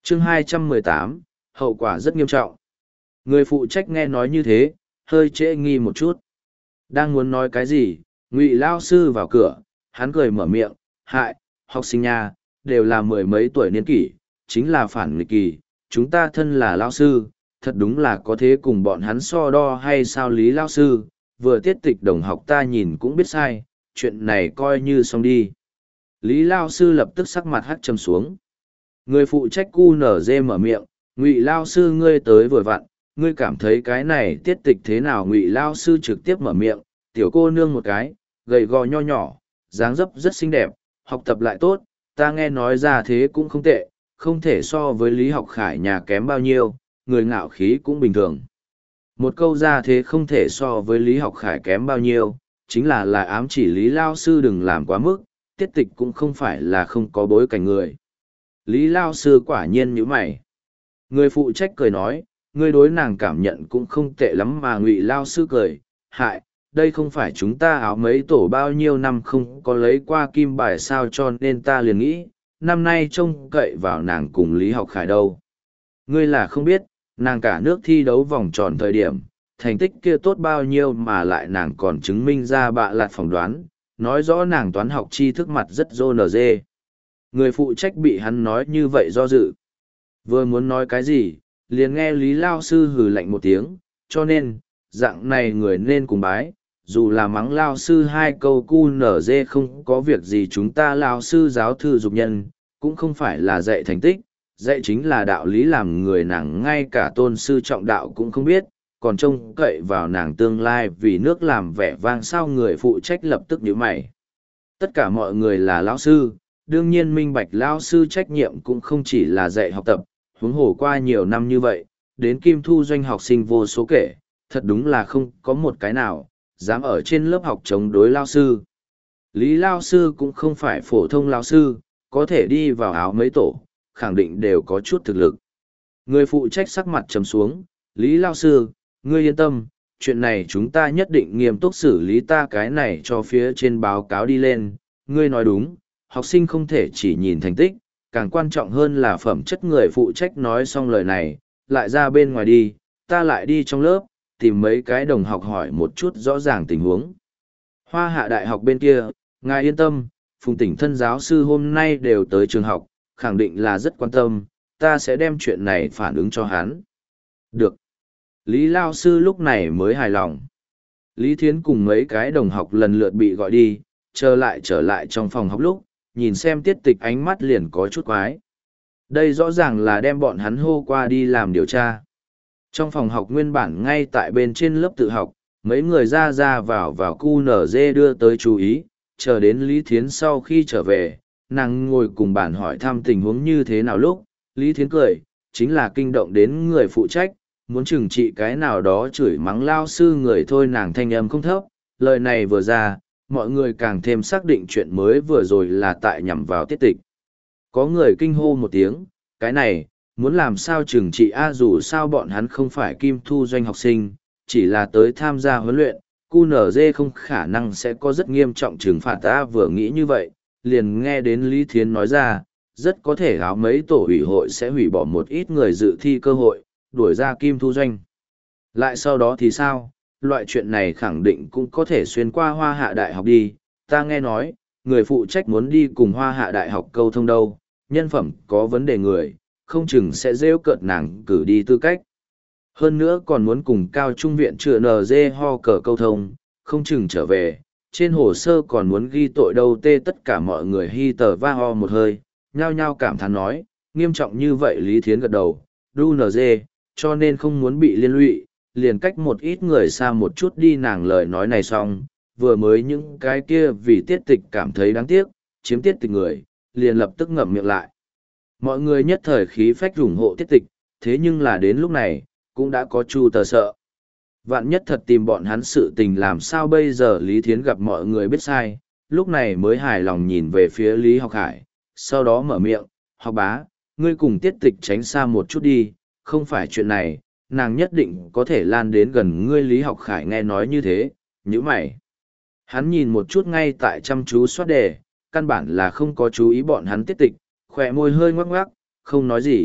chương 218, hậu quả rất nghiêm trọng. Người phụ trách nghe nói như thế, hơi trễ nghi một chút. Đang muốn nói cái gì, Ngụy lao sư vào cửa, hắn cười mở miệng, hại, học sinh nha, đều là mười mấy tuổi niên kỷ, chính là phản nghịch kỳ, chúng ta thân là lao sư, thật đúng là có thế cùng bọn hắn so đo hay sao Lý lao sư, vừa tiết tịch đồng học ta nhìn cũng biết sai, chuyện này coi như xong đi. Lý lao sư lập tức sắc mặt hắt trầm xuống. Người phụ trách QNZ mở miệng, Ngụy lao sư ngươi tới vừa vặn, ngươi cảm thấy cái này tiết tịch thế nào? Ngụy lao sư trực tiếp mở miệng, tiểu cô nương một cái, gầy gò nho nhỏ, dáng dấp rất xinh đẹp, học tập lại tốt, ta nghe nói ra thế cũng không tệ, không thể so với Lý Học Khải nhà kém bao nhiêu, người ngạo khí cũng bình thường. Một câu ra thế không thể so với Lý Học Khải kém bao nhiêu, chính là ám chỉ Lý lao sư đừng làm quá mức, tiết tịch cũng không phải là không có bối cảnh người. Lý lao sư quả nhiên như mày. Người phụ trách cười nói, ngươi đối nàng cảm nhận cũng không tệ lắm mà. Ngụy lao sư cười, hại, đây không phải chúng ta áo mấy tổ bao nhiêu năm không có lấy qua kim bài sao, cho nên ta liền nghĩ, năm nay trông cậy vào nàng cùng Lý Học Khải đâu. Ngươi là không biết, nàng cả nước thi đấu vòng tròn thời điểm, thành tích kia tốt bao nhiêu mà lại nàng còn chứng minh ra bạ lạt phỏng đoán, nói rõ nàng toán học tri thức mặt rất rô nở dê. Người phụ trách bị hắn nói như vậy do dự. Vừa muốn nói cái gì, liền nghe Lý Lao Sư hừ lạnh một tiếng, cho nên, dạng này người nên cùng bái, dù là mắng Lao Sư hai câu cu nở dê không có việc gì, chúng ta Lao Sư giáo thư dục nhân, cũng không phải là dạy thành tích, dạy chính là đạo lý, làm người nàng ngay cả tôn sư trọng đạo cũng không biết, còn trông cậy vào nàng tương lai vì nước làm vẻ vang sao. Người phụ trách lập tức nhíu mày. Tất cả mọi người là lão sư, đương nhiên minh bạch lão sư trách nhiệm cũng không chỉ là dạy học tập, huống hồ qua nhiều năm như vậy, đến Kim Thu Doanh học sinh vô số kể, thật đúng là không có một cái nào dám ở trên lớp học chống đối lão sư. Lý lão sư cũng không phải phổ thông lão sư, có thể đi vào áo mấy tổ, khẳng định đều có chút thực lực. Người phụ trách sắc mặt trầm xuống, Lý lão sư, ngươi yên tâm, chuyện này chúng ta nhất định nghiêm túc xử lý, ta cái này cho phía trên báo cáo đi lên, ngươi nói đúng, học sinh không thể chỉ nhìn thành tích, càng quan trọng hơn là phẩm chất. Người phụ trách nói xong lời này, lại ra bên ngoài đi, ta lại đi trong lớp, tìm mấy cái đồng học hỏi một chút rõ ràng tình huống. Hoa Hạ Đại học bên kia, ngài yên tâm, Phùng Tỉnh thân giáo sư hôm nay đều tới trường học, khẳng định là rất quan tâm, ta sẽ đem chuyện này phản ứng cho hắn. Được. Lý Lao sư lúc này mới hài lòng. Lý Thiến cùng mấy cái đồng học lần lượt bị gọi đi, trở lại trong phòng học lúc, nhìn xem tiết tịch ánh mắt liền có chút quái. Đây rõ ràng là đem bọn hắn hô qua đi làm điều tra. Trong phòng học nguyên bản ngay tại bên trên lớp tự học, mấy người ra vào QNZ đưa tới chú ý, chờ đến Lý Thiến sau khi trở về, nàng ngồi cùng bản hỏi thăm tình huống như thế nào lúc, Lý Thiến cười, chính là kinh động đến người phụ trách, muốn trừng trị cái nào đó chửi mắng lao sư người thôi. Nàng thanh âm không thấp, lời này vừa ra, mọi người càng thêm xác định chuyện mới vừa rồi là tại nhằm vào tiết tịch. Có người kinh hô một tiếng, cái này, muốn làm sao trừng trị a, dù sao bọn hắn không phải Kim Thu Doanh học sinh, chỉ là tới tham gia huấn luyện, QNZ không khả năng sẽ có rất nghiêm trọng trừng phạt ta. Vừa nghĩ như vậy, liền nghe đến Lý Thiến nói ra, rất có thể áo mấy tổ ủy hội sẽ hủy bỏ một ít người dự thi cơ hội, đuổi ra Kim Thu Doanh. Lại sau đó thì sao? Loại chuyện này khẳng định cũng có thể xuyên qua Hoa Hạ Đại học đi. Ta nghe nói, người phụ trách muốn đi cùng Hoa Hạ Đại học câu thông đâu, nhân phẩm có vấn đề người, không chừng sẽ rêu cợt nàng cử đi tư cách. Hơn nữa còn muốn cùng cao trung viện chữa NG ho cờ câu thông, không chừng trở về, trên hồ sơ còn muốn ghi tội đâu. Tất cả mọi người hi tờ va ho một hơi, nhao nhao cảm thán nói, nghiêm trọng như vậy. Lý Thiến gật đầu, đu NG, cho nên không muốn bị liên lụy, liền cách một ít người xa một chút đi. Nàng lời nói này xong, vừa mới những cái kia vì tiết tịch cảm thấy đáng tiếc, chiếm tiết tịch người, liền lập tức ngậm miệng lại. Mọi người nhất thời khí phách ủng hộ tiết tịch, thế nhưng là đến lúc này, cũng đã có chu tờ sợ. Vạn nhất thật tìm bọn hắn sự tình làm sao bây giờ? Lý Thiến gặp mọi người biết sai, lúc này mới hài lòng nhìn về phía Lý Học Hải, sau đó mở miệng, học bá, ngươi cùng tiết tịch tránh xa một chút đi, không phải chuyện này, nàng nhất định có thể lan đến gần ngươi. Lý Học Khải nghe nói như thế, nhíu mày. Hắn nhìn một chút ngay tại chăm chú soát đề, căn bản là không có chú ý bọn hắn tiết tịch, khỏe môi hơi ngoắc ngoắc, không nói gì,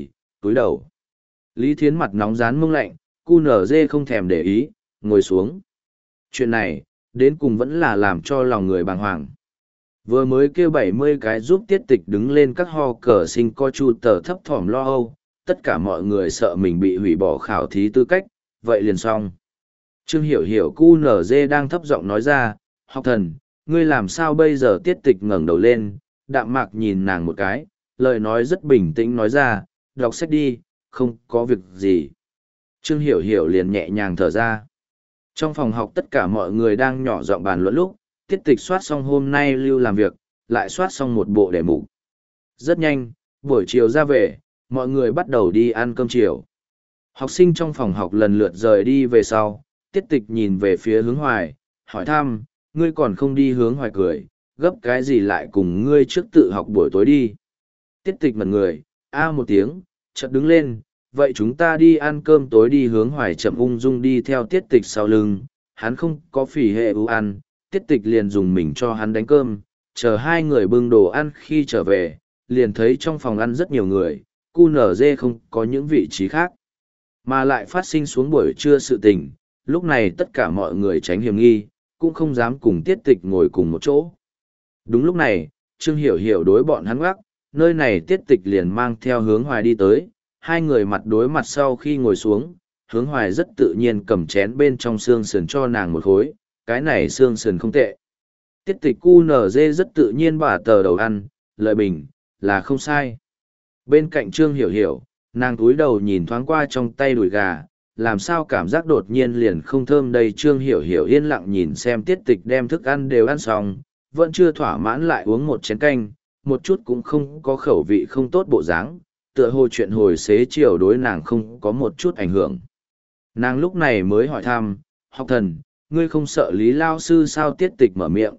túi đầu. Lý Thiến mặt nóng rán mông lạnh, cu nở dê không thèm để ý, ngồi xuống. Chuyện này, đến cùng vẫn là làm cho lòng người bàng hoàng. Vừa mới kêu 70 cái giúp tiết tịch đứng lên các ho cờ sinh co chu tờ thấp thỏm lo âu, tất cả mọi người sợ mình bị hủy bỏ khảo thí tư cách, vậy liền xong. Trương Hiểu Hiểu cu nở dê đang thấp giọng nói ra, học thần, ngươi làm sao bây giờ tiết tịch ngẩng đầu lên, đạm mạc nhìn nàng một cái, lời nói rất bình tĩnh nói ra, đọc sách đi, không có việc gì. Trương Hiểu Hiểu liền nhẹ nhàng thở ra. Trong phòng học tất cả mọi người đang nhỏ giọng bàn luận lúc, tiết tịch soát xong hôm nay lưu làm việc, lại soát xong một bộ đề mục. Rất nhanh, buổi chiều ra về, mọi người bắt đầu đi ăn cơm chiều. Học sinh trong phòng học lần lượt rời đi về sau, tiết tịch nhìn về phía hướng hoài, hỏi thăm, ngươi còn không đi hướng hoài cười, gấp cái gì lại cùng ngươi trước tự học buổi tối đi. Tiết tịch mật người, một tiếng, chợt đứng lên, vậy chúng ta đi ăn cơm tối đi. Hướng hoài chậm ung dung đi theo tiết tịch sau lưng, hắn không có phỉ hệ ưu ăn, tiết tịch liền dùng mình cho hắn đánh cơm, chờ hai người bưng đồ ăn khi trở về, liền thấy trong phòng ăn rất nhiều người, QNZ không có những vị trí khác, mà lại phát sinh xuống buổi trưa sự tình, lúc này tất cả mọi người tránh hiểm nghi, cũng không dám cùng tiết tịch ngồi cùng một chỗ. Đúng lúc này, Trương Hiểu Hiểu đối bọn hắn gác, nơi này tiết tịch liền mang theo hướng hoài đi tới, hai người mặt đối mặt sau khi ngồi xuống, hướng hoài rất tự nhiên cầm chén bên trong xương sườn cho nàng một khối, cái này xương sườn không tệ. Tiết tịch QNZ rất tự nhiên bả tờ đầu ăn, lợi bình, là không sai. Bên cạnh Trương Hiểu Hiểu, nàng túi đầu nhìn thoáng qua trong tay đùi gà, làm sao cảm giác đột nhiên liền không thơm đây. Trương Hiểu Hiểu yên lặng nhìn xem tiết tịch đem thức ăn đều ăn xong, vẫn chưa thỏa mãn lại uống một chén canh, một chút cũng không có khẩu vị không tốt bộ dáng, tựa hồ chuyện hồi xế chiều đối nàng không có một chút ảnh hưởng. Nàng lúc này mới hỏi thăm, học thần, ngươi không sợ Lý Lao Sư sao? Tiết tịch mở miệng,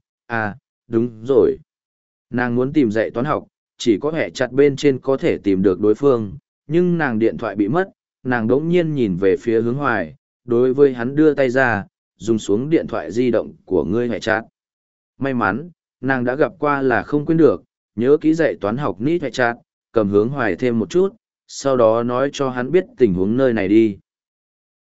đúng rồi. Nàng muốn tìm dạy toán học, chỉ có hệ chặt bên trên có thể tìm được đối phương, nhưng nàng điện thoại bị mất, nàng đống nhiên nhìn về phía hướng hoài, đối với hắn đưa tay ra, dùng xuống điện thoại di động của ngươi hệ chặt. May mắn, nàng đã gặp qua là không quên được, nhớ kỹ dạy toán học nít hệ chặt, cầm hướng hoài thêm một chút, sau đó nói cho hắn biết tình huống nơi này đi.